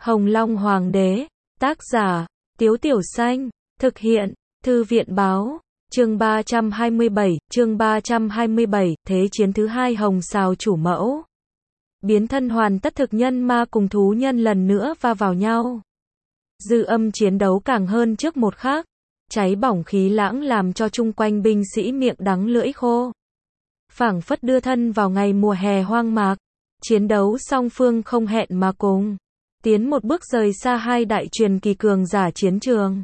Hồng Long Hoàng đế, tác giả, Tiếu Tiểu Xanh, thực hiện, Thư viện báo, chương 327, Thế chiến thứ hai Hồng Sào chủ mẫu. Biến thân hoàn tất, thực nhân ma cùng thú nhân lần nữa va vào nhau. Dư âm chiến đấu càng hơn trước một khác, cháy bỏng khí lãng làm cho chung quanh binh sĩ miệng đắng lưỡi khô. Phảng phất đưa thân vào ngày mùa hè hoang mạc, chiến đấu song phương không hẹn mà cùng tiến một bước rời xa hai đại truyền kỳ cường giả chiến trường.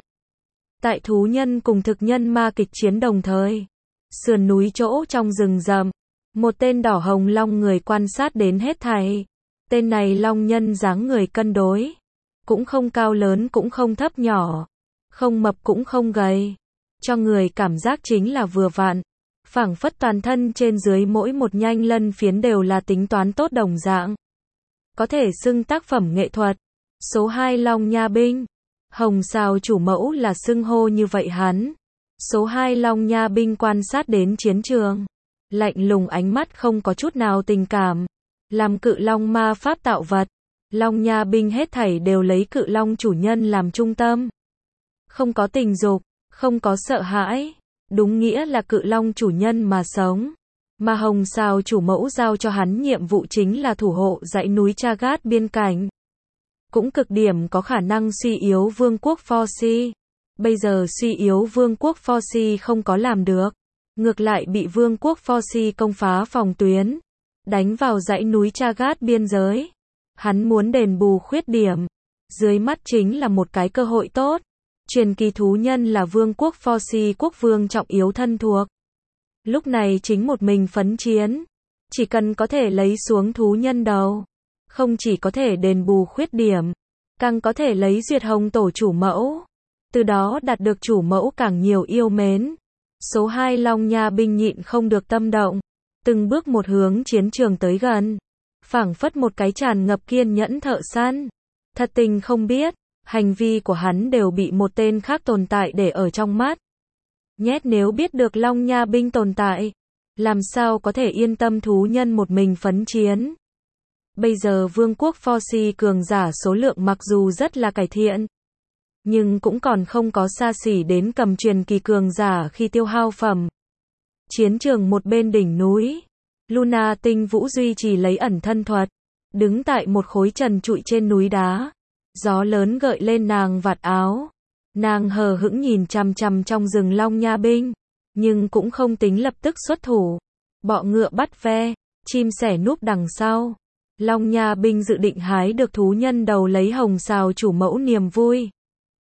Tại thú nhân cùng thực nhân ma kịch chiến đồng thời, sườn núi chỗ trong rừng rậm, một tên đỏ hồng long người quan sát đến hết thảy. Tên này long nhân dáng người cân đối, cũng không cao lớn cũng không thấp nhỏ, không mập cũng không gầy, cho người cảm giác chính là vừa vặn, phảng phất toàn thân trên dưới mỗi một nhanh lân phiến đều là tính toán tốt đồng dạng. Có thể xưng tác phẩm nghệ thuật. Số 2 Long Nha binh. Hồng Sào chủ mẫu là xưng hô như vậy hắn. Số 2 Long Nha binh quan sát đến chiến trường. Lạnh lùng ánh mắt không có chút nào tình cảm. Làm cự long ma pháp tạo vật. Long Nha binh hết thảy đều lấy cự long chủ nhân làm trung tâm. Không có tình dục, không có sợ hãi. Đúng nghĩa là cự long chủ nhân mà sống. Mà Hồng Sào chủ mẫu giao cho hắn nhiệm vụ chính là thủ hộ dãy núi Chagat biên cảnh. Cũng cực điểm có khả năng suy yếu vương quốc Forsi. Bây giờ suy yếu vương quốc Forsi không có làm được. Ngược lại bị vương quốc Forsi công phá phòng tuyến. Đánh vào dãy núi Chagat biên giới. Hắn muốn đền bù khuyết điểm. Dưới mắt chính là một cái cơ hội tốt. Truyền kỳ thú nhân là vương quốc Forsi quốc vương trọng yếu thân thuộc. Lúc này chính một mình phấn chiến. Chỉ cần có thể lấy xuống thú nhân đầu. Không chỉ có thể đền bù khuyết điểm. Càng có thể lấy duyệt hồng tổ chủ mẫu. Từ đó đạt được chủ mẫu càng nhiều yêu mến. Số 2 Long Nha binh nhịn không được tâm động. Từng bước một hướng chiến trường tới gần. Phảng phất một cái tràn ngập kiên nhẫn thợ săn. Thật tình không biết. Hành vi của hắn đều bị một tên khác tồn tại để ở trong mắt. Nhét nếu biết được Long Nha binh tồn tại, làm sao có thể yên tâm thú nhân một mình phấn chiến. Bây giờ vương quốc Forsi cường giả số lượng mặc dù rất là cải thiện, nhưng cũng còn không có xa xỉ đến cầm truyền kỳ cường giả khi tiêu hao phẩm. Chiến trường một bên đỉnh núi, Luna Tinh Vũ duy trì lấy ẩn thân thuật, đứng tại một khối trần trụi trên núi đá. Gió lớn gợi lên nàng vạt áo. Nàng hờ hững nhìn chằm chằm trong rừng Long Nha binh, nhưng cũng không tính lập tức xuất thủ. Bọ ngựa bắt ve, chim sẻ núp đằng sau. Long Nha binh dự định hái được thú nhân đầu lấy Hồng Sào chủ mẫu niềm vui.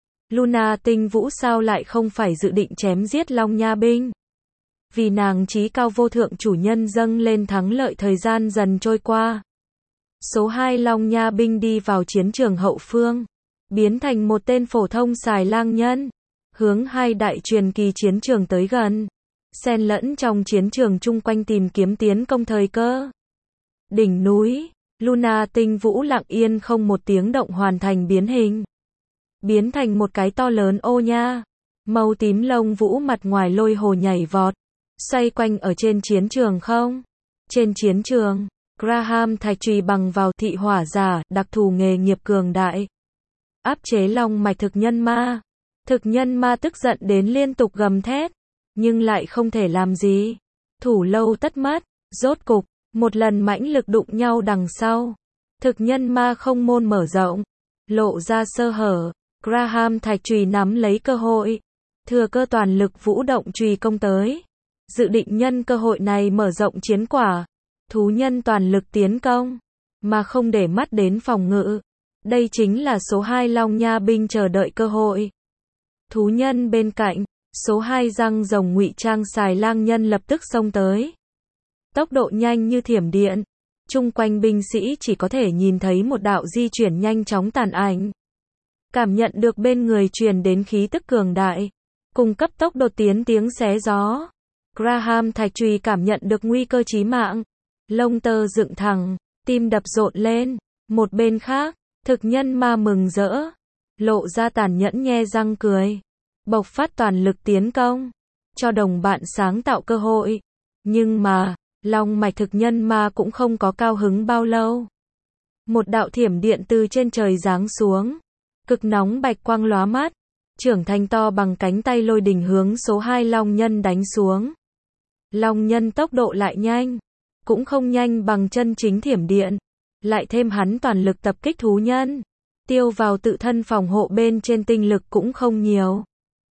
Luna Tinh Vũ sao lại không phải dự định chém giết Long Nha binh? Vì nàng chí cao vô thượng chủ nhân dâng lên thắng lợi, thời gian dần trôi qua. Số 2 Long Nha binh đi vào chiến trường hậu phương, biến thành một tên phổ thông xài lang nhân, hướng hai đại truyền kỳ chiến trường tới gần, xen lẫn trong chiến trường chung quanh tìm kiếm tiến công thời cơ. Đỉnh núi, Luna Tinh Vũ lặng yên không một tiếng động hoàn thành biến hình, biến thành một cái to lớn ô nha, màu tím lông vũ mặt ngoài lôi hồ nhảy vọt, xoay quanh ở trên chiến trường không. Trên chiến trường, Graham thạch chùy bằng vào thị hỏa giả, đặc thù nghề nghiệp cường đại. Áp chế long mạch thực nhân ma. Thực nhân ma tức giận đến liên tục gầm thét, nhưng lại không thể làm gì. Thủ lâu tất mất, rốt cục, một lần mãnh lực đụng nhau đằng sau. Thực nhân ma không môn mở rộng, lộ ra sơ hở. Graham thạch chùy nắm lấy cơ hội, thừa cơ toàn lực vũ động chùy công tới. Dự định nhân cơ hội này mở rộng chiến quả. Thú nhân toàn lực tiến công, mà không để mắt đến phòng ngự. Đây chính là số 2 Long Nha binh chờ đợi cơ hội. Thú nhân bên cạnh, số 2 răng rồng ngụy trang xài lang nhân lập tức xông tới. Tốc độ nhanh như thiểm điện, chung quanh binh sĩ chỉ có thể nhìn thấy một đạo di chuyển nhanh chóng tàn ảnh. Cảm nhận được bên người truyền đến khí tức cường đại, cùng cấp tốc đột tiến tiếng xé gió. Graham thạch chùy cảm nhận được nguy cơ chí mạng. Lông tơ dựng thẳng, tim đập rộn lên. Một bên khác, thực nhân ma mừng rỡ, lộ ra tàn nhẫn nhe răng cười, bộc phát toàn lực tiến công, cho đồng bạn sáng tạo cơ hội. Nhưng mà, long mạch thực nhân ma cũng không có cao hứng bao lâu. Một đạo thiểm điện từ trên trời giáng xuống. Cực nóng bạch quang lóa mắt. Trưởng thành to bằng cánh tay lôi đình hướng số 2 long nhân đánh xuống. Long nhân tốc độ lại nhanh. Cũng không nhanh bằng chân chính thiểm điện. Lại thêm hắn toàn lực tập kích thú nhân. Tiêu vào tự thân phòng hộ bên trên tinh lực cũng không nhiều.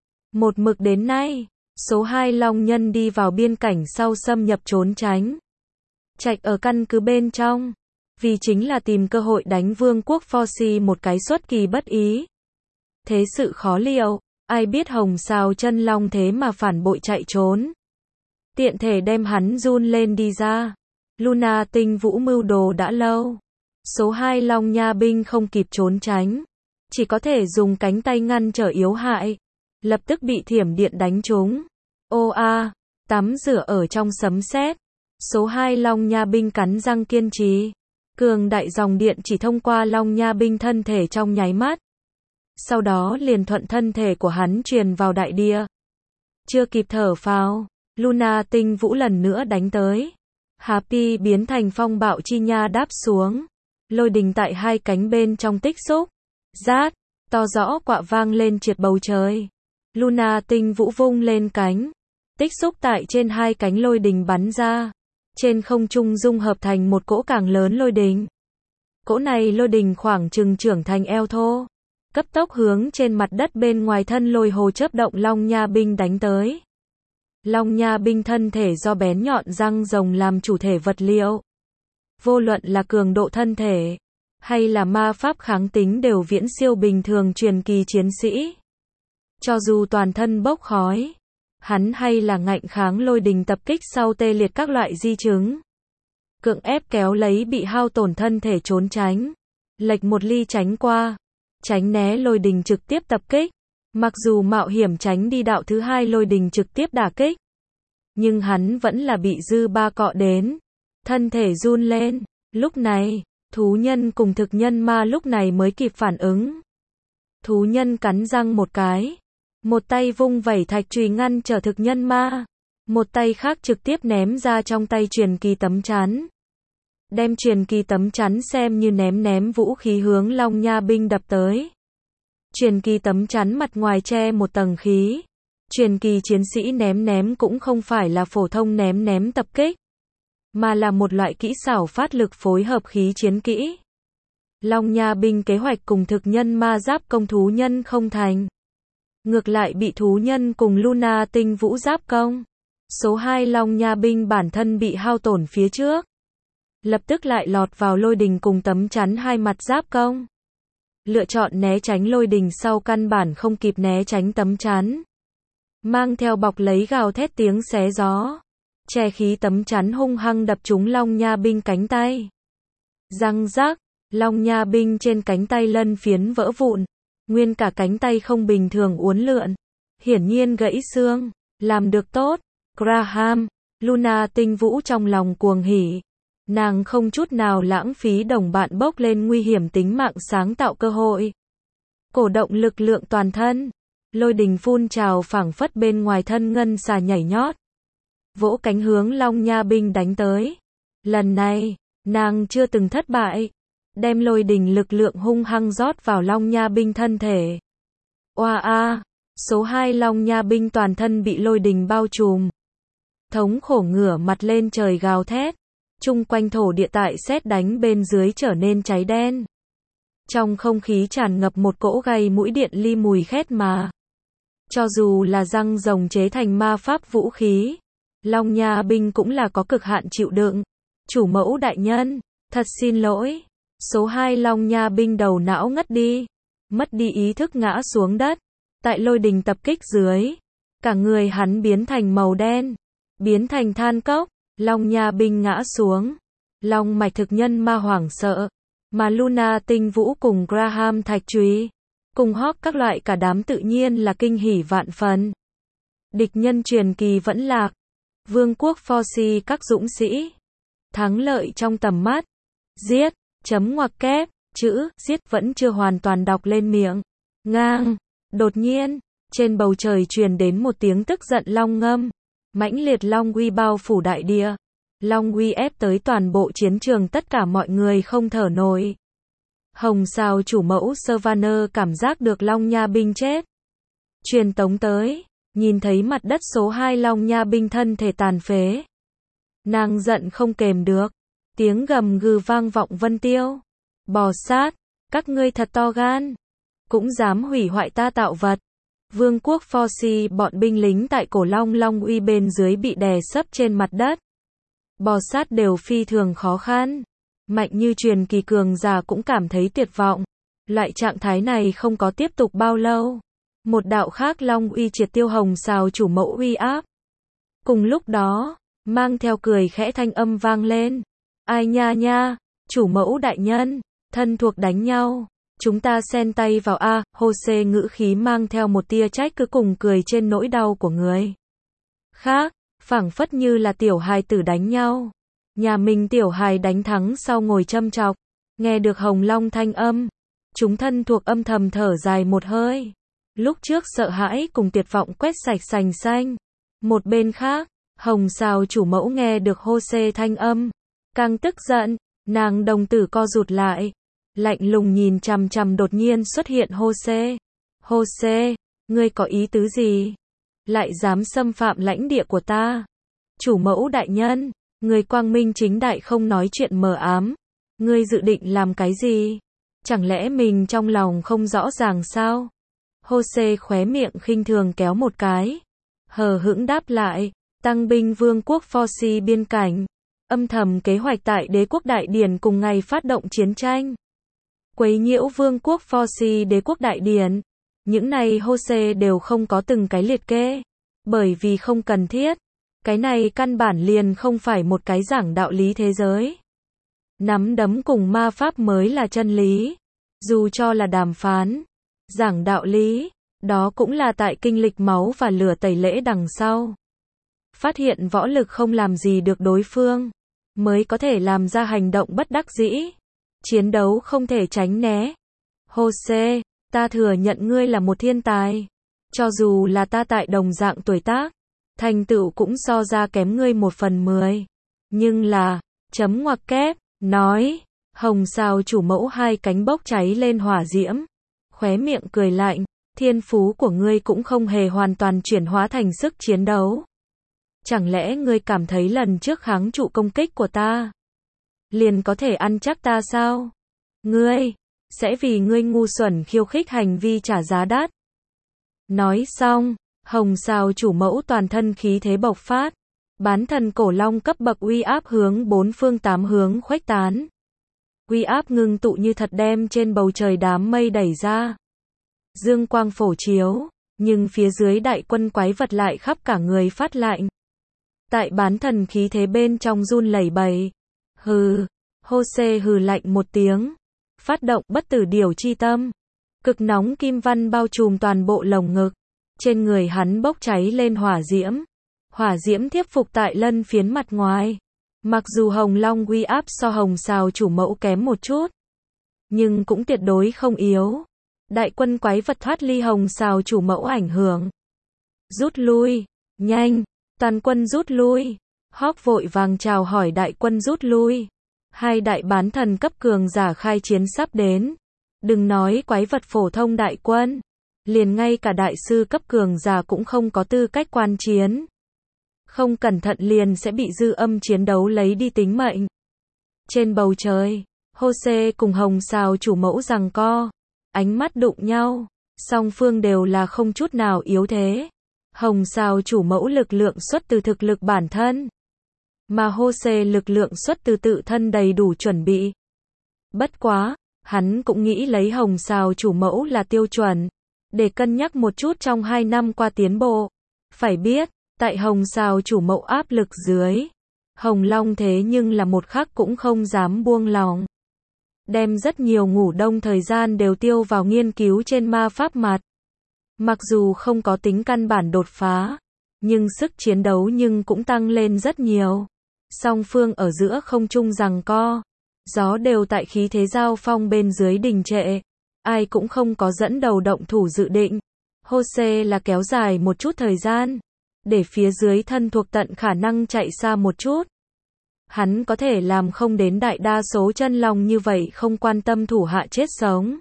Một mực đến nay, số 2 long nhân đi vào biên cảnh sau xâm nhập trốn tránh. Trạch ở căn cứ bên trong. Vì chính là tìm cơ hội đánh vương quốc Forci một cái xuất kỳ bất ý. Thế sự khó liệu, ai biết hồng sao chân long thế mà phản bội chạy trốn. Tiện thể đem hắn run lên đi ra. Luna tinh vũ mưu đồ đã lâu. Số 2 long nha binh không kịp trốn tránh. Chỉ có thể dùng cánh tay ngăn trở yếu hại. Lập tức bị thiểm điện đánh trúng. Ô a, tắm rửa ở trong sấm sét. Số 2 long nha binh cắn răng kiên trì. Cường đại dòng điện chỉ thông qua long nha binh thân thể trong nháy mắt. Sau đó liền thuận thân thể của hắn truyền vào đại địa. Chưa kịp thở phào, Luna tinh vũ lần nữa đánh tới. Happy biến thành phong bạo chi nha đáp xuống. Lôi đình tại hai cánh bên trong tích xúc. Rát, to rõ quạ vang lên triệt bầu trời. Luna tinh vũ vung lên cánh. Tích xúc tại trên hai cánh lôi đình bắn ra. Trên không trung dung hợp thành một cỗ càng lớn lôi đình. Cỗ này lôi đình khoảng chừng trưởng thành eo thô. Cấp tốc hướng trên mặt đất bên ngoài thân lôi hồ chớp động long nha binh đánh tới. Long nha binh thân thể do bén nhọn răng rồng làm chủ thể vật liệu. Vô luận là cường độ thân thể, hay là ma pháp kháng tính đều viễn siêu bình thường truyền kỳ chiến sĩ. Cho dù toàn thân bốc khói, hắn hay là ngạnh kháng lôi đình tập kích sau tê liệt các loại di chứng. Cưỡng ép kéo lấy bị hao tổn thân thể trốn tránh. Lệch một ly tránh qua. Tránh né lôi đình trực tiếp tập kích. Mặc dù mạo hiểm tránh đi đạo thứ hai lôi đình trực tiếp đả kích. Nhưng hắn vẫn là bị dư ba cọ đến. Thân thể run lên. Lúc này, thú nhân cùng thực nhân ma lúc này mới kịp phản ứng. Thú nhân cắn răng một cái. Một tay vung vẩy thạch chùy ngăn trở thực nhân ma. Một tay khác trực tiếp ném ra trong tay truyền kỳ tấm chắn. Đem truyền kỳ tấm chắn xem như ném vũ khí hướng long nha binh đập tới. Truyền kỳ tấm chắn mặt ngoài che một tầng khí. Truyền kỳ chiến sĩ ném cũng không phải là phổ thông ném tập kích. Mà là một loại kỹ xảo phát lực phối hợp khí chiến kỹ. Long nha binh kế hoạch cùng thực nhân ma giáp công thú nhân không thành. Ngược lại bị thú nhân cùng Luna tinh vũ giáp công. Số 2 long nha binh bản thân bị hao tổn phía trước. Lập tức lại lọt vào lôi đình cùng tấm chắn hai mặt giáp công. Lựa chọn né tránh lôi đình sau căn bản không kịp né tránh tấm chắn. Mang theo bọc lấy gào thét tiếng xé gió. Che khí tấm chắn hung hăng đập trúng long nha binh cánh tay. Răng rác, long nha binh trên cánh tay lân phiến vỡ vụn. Nguyên cả cánh tay không bình thường uốn lượn. Hiển nhiên gãy xương. Làm được tốt. Graham, Luna tinh vũ trong lòng cuồng hỉ. Nàng không chút nào lãng phí đồng bạn bốc lên nguy hiểm tính mạng sáng tạo cơ hội. Cổ động lực lượng toàn thân. Lôi đình phun trào phảng phất bên ngoài thân ngân xà nhảy nhót. Vỗ cánh hướng long nha binh đánh tới. Lần này, nàng chưa từng thất bại. Đem lôi đình lực lượng hung hăng rót vào long nha binh thân thể. Oa a, số 2 long nha binh toàn thân bị lôi đình bao trùm. Thống khổ ngửa mặt lên trời gào thét. Chung quanh thổ địa tại sét đánh bên dưới trở nên cháy đen. Trong không khí tràn ngập một cỗ gây mũi điện ly mùi khét mà. Cho dù là răng rồng chế thành ma pháp vũ khí, long nha binh cũng là có cực hạn chịu đựng. Chủ mẫu đại nhân, thật xin lỗi. Số 2 long nha binh đầu não ngất đi. Mất đi ý thức ngã xuống đất. Tại lôi đình tập kích dưới. Cả người hắn biến thành màu đen. Biến thành than cốc. Long nha binh ngã xuống. Long mạch thực nhân ma hoảng sợ. Mà Luna tinh vũ cùng Graham thạch chùy. Cùng Hawk các loại cả đám tự nhiên là kinh hỉ vạn phần. Địch nhân truyền kỳ vẫn lạc. Vương quốc Forci các dũng sĩ. Thắng lợi trong tầm mắt. Giết. Chấm ngoặc kép. Chữ giết vẫn chưa hoàn toàn đọc lên miệng. Ngang. Đột nhiên. Trên bầu trời truyền đến một tiếng tức giận long ngâm. Mãnh liệt long uy bao phủ đại địa. Long uy ép tới toàn bộ chiến trường tất cả mọi người không thở nổi. Hồng Sào chủ mẫu Savannah cảm giác được Long Nha binh chết. Truyền tống tới, nhìn thấy mặt đất số 2 Long Nha binh thân thể tàn phế. Nàng giận không kềm được, tiếng gầm gừ vang vọng vân tiêu. Bò sát, các ngươi thật to gan, cũng dám hủy hoại ta tạo vật. Vương quốc Forsi, bọn binh lính tại cổ Long Long Uy bên dưới bị đè sấp trên mặt đất. Bò sát đều phi thường khó khăn. Mạnh như truyền kỳ cường giả cũng cảm thấy tuyệt vọng. Loại trạng thái này không có tiếp tục bao lâu. Một đạo khác Long Uy triệt tiêu Hồng Sào chủ mẫu uy áp. Cùng lúc đó, mang theo cười khẽ thanh âm vang lên. Ai nha nha, chủ mẫu đại nhân, thân thuộc đánh nhau. Chúng ta xen tay vào a, Jose ngữ khí mang theo một tia trách cứ cùng cười trên nỗi đau của người khác, phảng phất như là tiểu hài tử đánh nhau. Nhà mình tiểu hài đánh thắng sau ngồi châm chọc, nghe được Hồng Long thanh âm, chúng thân thuộc âm thầm thở dài một hơi. Lúc trước sợ hãi cùng tuyệt vọng quét sạch sành xanh. Một bên khác, Hồng Sào chủ mẫu nghe được Jose thanh âm, càng tức giận, nàng đồng tử co rụt lại. Lạnh lùng nhìn chằm chằm đột nhiên xuất hiện Jose. Jose, ngươi có ý tứ gì? Lại dám xâm phạm lãnh địa của ta? Chủ mẫu đại nhân, ngươi quang minh chính đại không nói chuyện mờ ám. Ngươi dự định làm cái gì? Chẳng lẽ mình trong lòng không rõ ràng sao? Jose khóe miệng khinh thường kéo một cái. Hờ hững đáp lại, tăng binh vương quốc Forsi biên cảnh. Âm thầm kế hoạch tại đế quốc đại điển cùng ngày phát động chiến tranh. Quấy nhiễu vương quốc Forsi đế quốc đại điển. Những này Jose đều không có từng cái liệt kê. Bởi vì không cần thiết. Cái này căn bản liền không phải một cái giảng đạo lý thế giới. Nắm đấm cùng ma pháp mới là chân lý. Dù cho là đàm phán, giảng đạo lý, đó cũng là tại kinh lịch máu và lửa tẩy lễ đằng sau. Phát hiện võ lực không làm gì được đối phương, mới có thể làm ra hành động bất đắc dĩ. Chiến đấu không thể tránh né. Jose, ta thừa nhận ngươi là một thiên tài. Cho dù là ta tại đồng dạng tuổi tác, thành tựu cũng so ra kém ngươi 1/10. Nhưng là, chấm ngoặc kép, nói, Hồng Sào chủ mẫu hai cánh bốc cháy lên hỏa diễm. Khóe miệng cười lạnh, thiên phú của ngươi cũng không hề hoàn toàn chuyển hóa thành sức chiến đấu. Chẳng lẽ ngươi cảm thấy lần trước kháng trụ công kích của ta liền có thể ăn chắc ta sao? Ngươi sẽ vì ngươi ngu xuẩn khiêu khích hành vi trả giá đắt. Nói xong, Hồng Sào chủ mẫu toàn thân khí thế bộc phát, bán thần cổ long cấp bậc uy áp hướng bốn phương tám hướng khuếch tán. Uy áp ngưng tụ như thật đem trên bầu trời đám mây đẩy ra. Dương quang phổ chiếu, nhưng phía dưới đại quân quái vật lại khắp cả người phát lạnh. Tại bán thần khí thế bên trong run lẩy bẩy. Hừ, Jose hừ lạnh một tiếng, phát động bất tử điểu chi tâm. Cực nóng kim văn bao trùm toàn bộ lồng ngực, trên người hắn bốc cháy lên hỏa diễm. Hỏa diễm thiếp phục tại lân phiến mặt ngoài. Mặc dù Hồng Long uy áp so Hồng Sào chủ mẫu kém một chút, nhưng cũng tuyệt đối không yếu. Đại quân quái vật thoát ly Hồng Sào chủ mẫu ảnh hưởng. Rút lui, nhanh, toàn quân rút lui. Hawk vội vàng chào hỏi đại quân rút lui. Hai đại bán thần cấp cường giả khai chiến sắp đến. Đừng nói quái vật phổ thông đại quân, liền ngay cả đại sư cấp cường giả cũng không có tư cách quan chiến. Không cẩn thận liền sẽ bị dư âm chiến đấu lấy đi tính mệnh. Trên bầu trời, Jose cùng Hồng Sào chủ mẫu giằng co, ánh mắt đụng nhau, song phương đều là không chút nào yếu thế. Hồng Sào chủ mẫu lực lượng xuất từ thực lực bản thân, mà Jose lực lượng xuất từ tự thân đầy đủ chuẩn bị. Bất quá, hắn cũng nghĩ lấy Hồng Sào chủ mẫu là tiêu chuẩn, để cân nhắc một chút trong 2 năm qua tiến bộ. Phải biết, tại Hồng Sào chủ mẫu áp lực dưới, Hồng Long thế nhưng là một khắc cũng không dám buông lòng. Đem rất nhiều ngủ đông thời gian đều tiêu vào nghiên cứu trên ma pháp mặt. Mặc dù không có tính căn bản đột phá, nhưng sức chiến đấu nhưng cũng tăng lên rất nhiều. Song phương ở giữa không trung giằng co, gió đều tại khí thế giao phong bên dưới đình trệ. Ai cũng không có dẫn đầu động thủ dự định. Jose là kéo dài một chút thời gian, để phía dưới thân thuộc tận khả năng chạy xa một chút. Hắn có thể làm không đến đại đa số chân long như vậy không quan tâm thủ hạ chết sống.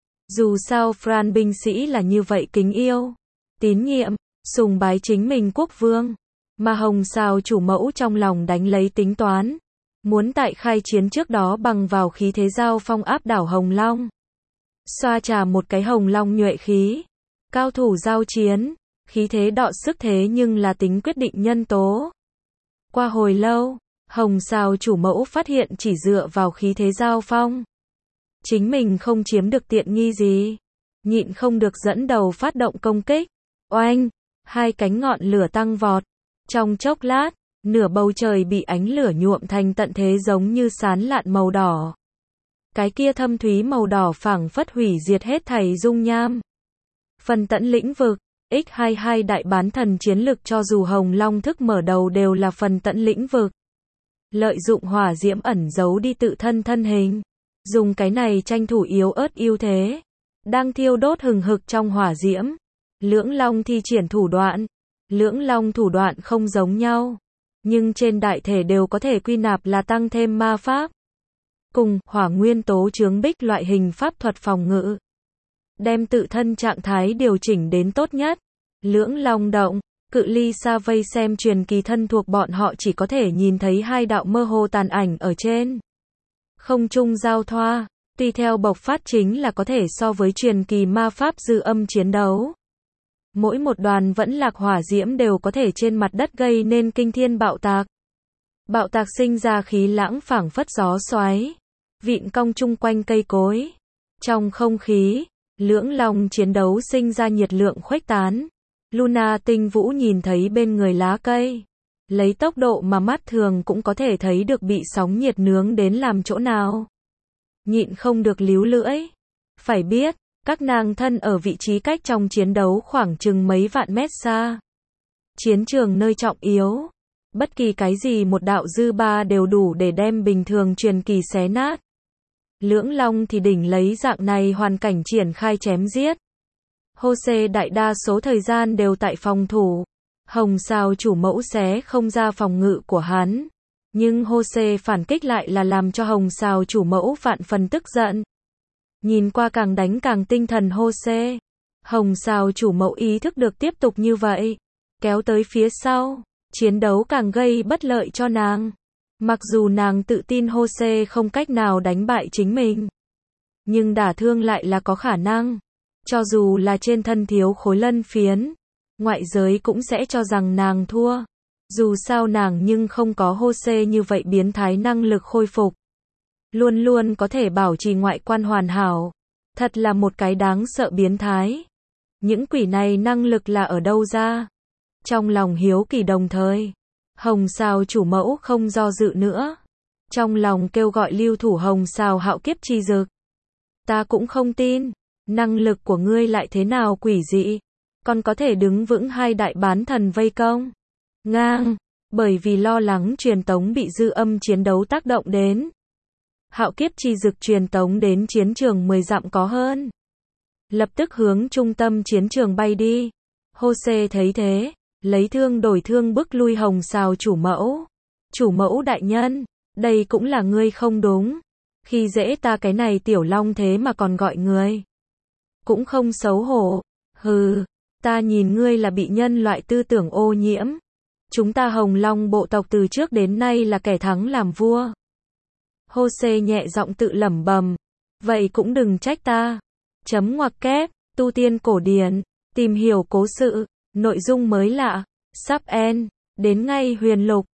Dù sao Fran binh sĩ là như vậy kính yêu, tín nhiệm, sùng bái chính mình quốc vương. Mà Hồng Sào chủ mẫu trong lòng đánh lấy tính toán. Muốn tại khai chiến trước đó bằng vào khí thế giao phong áp đảo Hồng Long. Xoa trà một cái Hồng Long nhuệ khí. Cao thủ giao chiến, khí thế đọ sức thế nhưng là tính quyết định nhân tố. Qua hồi lâu, Hồng Sào chủ mẫu phát hiện chỉ dựa vào khí thế giao phong. Chính mình không chiếm được tiện nghi gì. Nhịn không được dẫn đầu phát động công kích. Oanh, hai cánh ngọn lửa tăng vọt. Trong chốc lát, nửa bầu trời bị ánh lửa nhuộm thành tận thế giống như sán lạn màu đỏ. Cái kia thâm thúy màu đỏ phảng phất hủy diệt hết thảy dung nham. Phần tận lĩnh vực, X22 đại bán thần chiến lực cho dù Hồng Long thức mở đầu đều là phần tận lĩnh vực. Lợi dụng hỏa diễm ẩn giấu đi tự thân thân hình. Dùng cái này tranh thủ yếu ớt ưu thế. Đang thiêu đốt hừng hực trong hỏa diễm. Lưỡng Long thi triển thủ đoạn. Lưỡng Long thủ đoạn không giống nhau. Nhưng trên đại thể đều có thể quy nạp là tăng thêm ma pháp. Cùng hỏa nguyên tố chướng bích loại hình pháp thuật phòng ngự. Đem tự thân trạng thái điều chỉnh đến tốt nhất. Lưỡng Long động, cự ly xa vây xem truyền kỳ thân thuộc bọn họ chỉ có thể nhìn thấy hai đạo mơ hồ tàn ảnh ở trên. Không trung giao thoa, tùy theo bộc phát chính là có thể so với truyền kỳ ma pháp dư âm chiến đấu. Mỗi một đoàn vẫn lạc hỏa diễm đều có thể trên mặt đất gây nên kinh thiên bạo tạc. Bạo tạc sinh ra khí lãng phảng phất gió xoáy, vịn cong chung quanh cây cối. Trong không khí, lưỡng long chiến đấu sinh ra nhiệt lượng khuếch tán. Luna Tinh Vũ nhìn thấy bên người lá cây, lấy tốc độ mà mắt thường cũng có thể thấy được bị sóng nhiệt nướng đến làm chỗ nào. Nhịn không được líu lưỡi. Phải biết, các nàng thân ở vị trí cách trong chiến đấu khoảng chừng mấy vạn mét xa. Chiến trường nơi trọng yếu. Bất kỳ cái gì một đạo dư ba đều đủ để đem bình thường truyền kỳ xé nát. Lưỡng Long thì đỉnh lấy dạng này hoàn cảnh triển khai chém giết. Jose đại đa số thời gian đều tại phòng thủ. Hồng Sào chủ mẫu xé không ra phòng ngự của hắn. Nhưng Jose phản kích lại là làm cho Hồng Sào chủ mẫu vạn phần tức giận. Nhìn qua càng đánh càng tinh thần Jose. Hồng Sào chủ mẫu ý thức được tiếp tục như vậy. Kéo tới phía sau. Chiến đấu càng gây bất lợi cho nàng. Mặc dù nàng tự tin Jose không cách nào đánh bại chính mình. Nhưng đả thương lại là có khả năng. Cho dù là trên thân thiếu khối lân phiến. Ngoại giới cũng sẽ cho rằng nàng thua. Dù sao nàng nhưng không có Jose như vậy biến thái năng lực khôi phục. Luôn luôn có thể bảo trì ngoại quan hoàn hảo. Thật là một cái đáng sợ biến thái. Những quỷ này năng lực là ở đâu ra? Trong lòng hiếu kỳ đồng thời, Hồng Sào chủ mẫu không do dự nữa. Trong lòng kêu gọi lưu thủ Hồng Sào hạo kiếp chi dực. Ta cũng không tin, năng lực của ngươi lại thế nào quỷ dị, còn có thể đứng vững hai đại bán thần vây công. Ngang, bởi vì lo lắng truyền tống bị dư âm chiến đấu tác động đến. Hạo kiếp chi dực truyền tống đến chiến trường 10 dặm có hơn. Lập tức hướng trung tâm chiến trường bay đi. Jose thấy thế, lấy thương đổi thương bức lui Hồng Sào chủ mẫu. Chủ mẫu đại nhân, đây cũng là ngươi không đúng. Khi dễ ta cái này tiểu long thế mà còn gọi ngươi. Cũng không xấu hổ. Hừ, ta nhìn ngươi là bị nhân loại tư tưởng ô nhiễm. Chúng ta Hồng Long bộ tộc từ trước đến nay là kẻ thắng làm vua. Jose nhẹ giọng tự lẩm bẩm. Vậy cũng đừng trách ta. Chấm ngoặc kép, tu tiên cổ điển, tìm hiểu cố sự, nội dung mới lạ, sub en, đến ngay huyền lục.